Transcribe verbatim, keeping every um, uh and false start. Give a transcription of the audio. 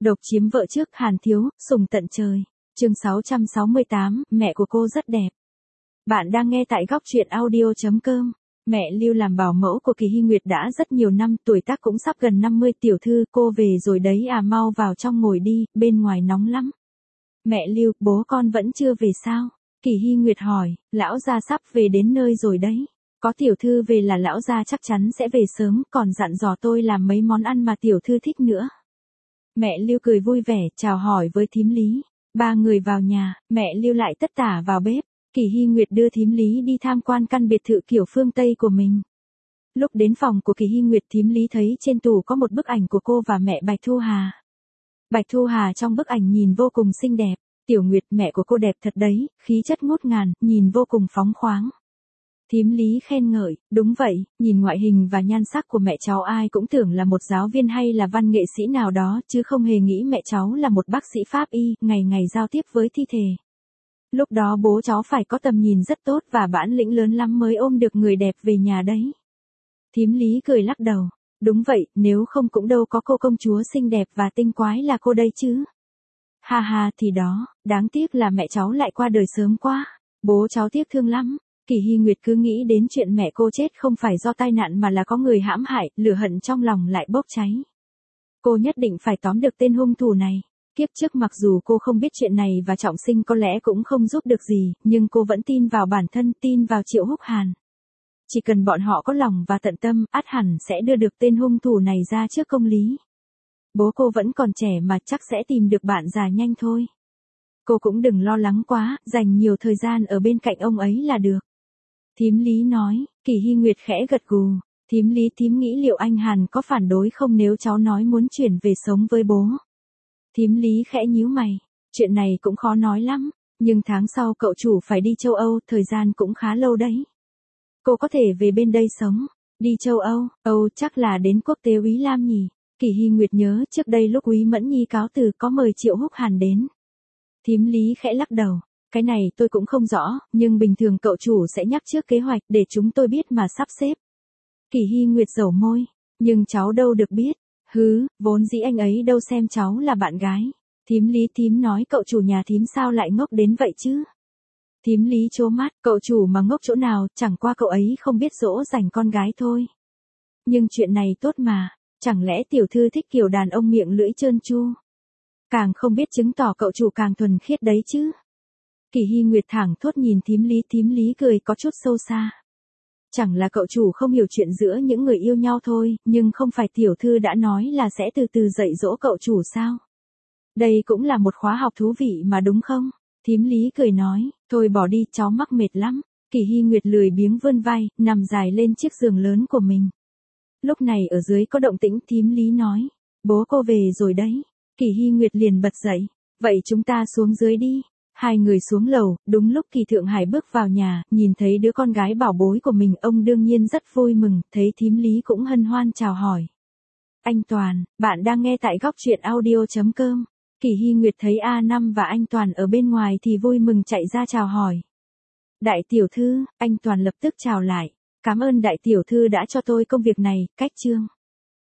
Độc chiếm vợ trước, Hàn Thiếu, sùng tận trời. Chương sáu trăm sáu mươi tám, mẹ của cô rất đẹp. Bạn đang nghe tại góc truyện audio chấm com. Mẹ Lưu làm bảo mẫu của Kỳ Hy Nguyệt đã rất nhiều năm, tuổi tác cũng sắp gần năm mươi. Tiểu thư, cô về rồi đấy à, mau vào trong ngồi đi, bên ngoài nóng lắm. Mẹ Lưu, bố con vẫn chưa về sao? Kỳ Hy Nguyệt hỏi, lão gia sắp về đến nơi rồi đấy. Có tiểu thư về là lão gia chắc chắn sẽ về sớm, còn dặn dò tôi làm mấy món ăn mà tiểu thư thích nữa. Mẹ Lưu cười vui vẻ, chào hỏi với thím Lý. Ba người vào nhà, mẹ Lưu lại tất tả vào bếp. Kỳ Hy Nguyệt đưa thím Lý đi tham quan căn biệt thự kiểu phương Tây của mình. Lúc đến phòng của Kỳ Hy Nguyệt, thím Lý thấy trên tủ có một bức ảnh của cô và mẹ Bạch Thu Hà. Bạch Thu Hà trong bức ảnh nhìn vô cùng xinh đẹp. Tiểu Nguyệt, mẹ của cô đẹp thật đấy, khí chất ngút ngàn, nhìn vô cùng phóng khoáng. Thím Lý khen ngợi, đúng vậy, nhìn ngoại hình và nhan sắc của mẹ cháu ai cũng tưởng là một giáo viên hay là văn nghệ sĩ nào đó, chứ không hề nghĩ mẹ cháu là một bác sĩ pháp y, ngày ngày giao tiếp với thi thể. Lúc đó bố cháu phải có tầm nhìn rất tốt và bản lĩnh lớn lắm mới ôm được người đẹp về nhà đấy. Thím Lý cười lắc đầu, đúng vậy, nếu không cũng đâu có cô công chúa xinh đẹp và tinh quái là cô đây chứ. Ha ha, thì đó, đáng tiếc là mẹ cháu lại qua đời sớm quá, bố cháu tiếc thương lắm. Kỳ Hy Nguyệt cứ nghĩ đến chuyện mẹ cô chết không phải do tai nạn mà là có người hãm hại, lửa hận trong lòng lại bốc cháy. Cô nhất định phải tóm được tên hung thủ này. Kiếp trước mặc dù cô không biết chuyện này và trọng sinh có lẽ cũng không giúp được gì, nhưng cô vẫn tin vào bản thân, tin vào Triệu Húc Hàn. Chỉ cần bọn họ có lòng và tận tâm, ắt hẳn sẽ đưa được tên hung thủ này ra trước công lý. Bố cô vẫn còn trẻ mà chắc sẽ tìm được bạn già nhanh thôi. Cô cũng đừng lo lắng quá, dành nhiều thời gian ở bên cạnh ông ấy là được. Thím Lý nói. Kỳ Hy Nguyệt khẽ gật gù. Thím Lý, thím nghĩ liệu anh Hàn có phản đối không nếu cháu nói muốn chuyển về sống với bố? Thím Lý khẽ nhíu mày. Chuyện này cũng khó nói lắm, nhưng tháng sau cậu chủ phải đi châu Âu, thời gian cũng khá lâu đấy. Cô có thể về bên đây sống. Đi châu Âu, Âu chắc là đến quốc tế Úy Lam nhỉ? Kỳ Hy Nguyệt nhớ trước đây lúc Úy Mẫn Nhi cáo từ có mời Triệu Húc Hàn đến. Thím Lý khẽ lắc đầu. Cái này tôi cũng không rõ, nhưng bình thường cậu chủ sẽ nhắc trước kế hoạch để chúng tôi biết mà sắp xếp. Kỳ Hy Nguyệt dẩu môi. Nhưng cháu đâu được biết. Hứ, vốn dĩ anh ấy đâu xem cháu là bạn gái. Thím Lý, thím nói cậu chủ nhà thím sao lại ngốc đến vậy chứ? Thím Lý trố mắt, cậu chủ mà ngốc chỗ nào, chẳng qua cậu ấy không biết dỗ dành con gái thôi. Nhưng chuyện này tốt mà, chẳng lẽ tiểu thư thích kiểu đàn ông miệng lưỡi trơn tru? Càng không biết chứng tỏ cậu chủ càng thuần khiết đấy chứ. Kỳ Hy Nguyệt thẳng thốt nhìn thím Lý, thím Lý cười có chút sâu xa. Chẳng là cậu chủ không hiểu chuyện giữa những người yêu nhau thôi, nhưng không phải tiểu thư đã nói là sẽ từ từ dạy dỗ cậu chủ sao? Đây cũng là một khóa học thú vị mà đúng không? Thím Lý cười nói, thôi bỏ đi, cháu mắc mệt lắm. Kỳ Hy Nguyệt lười biếng vươn vai, nằm dài lên chiếc giường lớn của mình. Lúc này ở dưới có động tĩnh, thím Lý nói, bố cô về rồi đấy. Kỳ Hy Nguyệt liền bật dậy, vậy chúng ta xuống dưới đi. Hai người xuống lầu, đúng lúc Kỳ Thượng Hải bước vào nhà, nhìn thấy đứa con gái bảo bối của mình, ông đương nhiên rất vui mừng, thấy thím Lý cũng hân hoan chào hỏi. Anh Toàn, bạn đang nghe tại góc truyện audio chấm com. Kỳ Hy Nguyệt thấy A năm và anh Toàn ở bên ngoài thì vui mừng chạy ra chào hỏi. Đại tiểu thư, anh Toàn lập tức chào lại. Cảm ơn đại tiểu thư đã cho tôi công việc này, cách chương.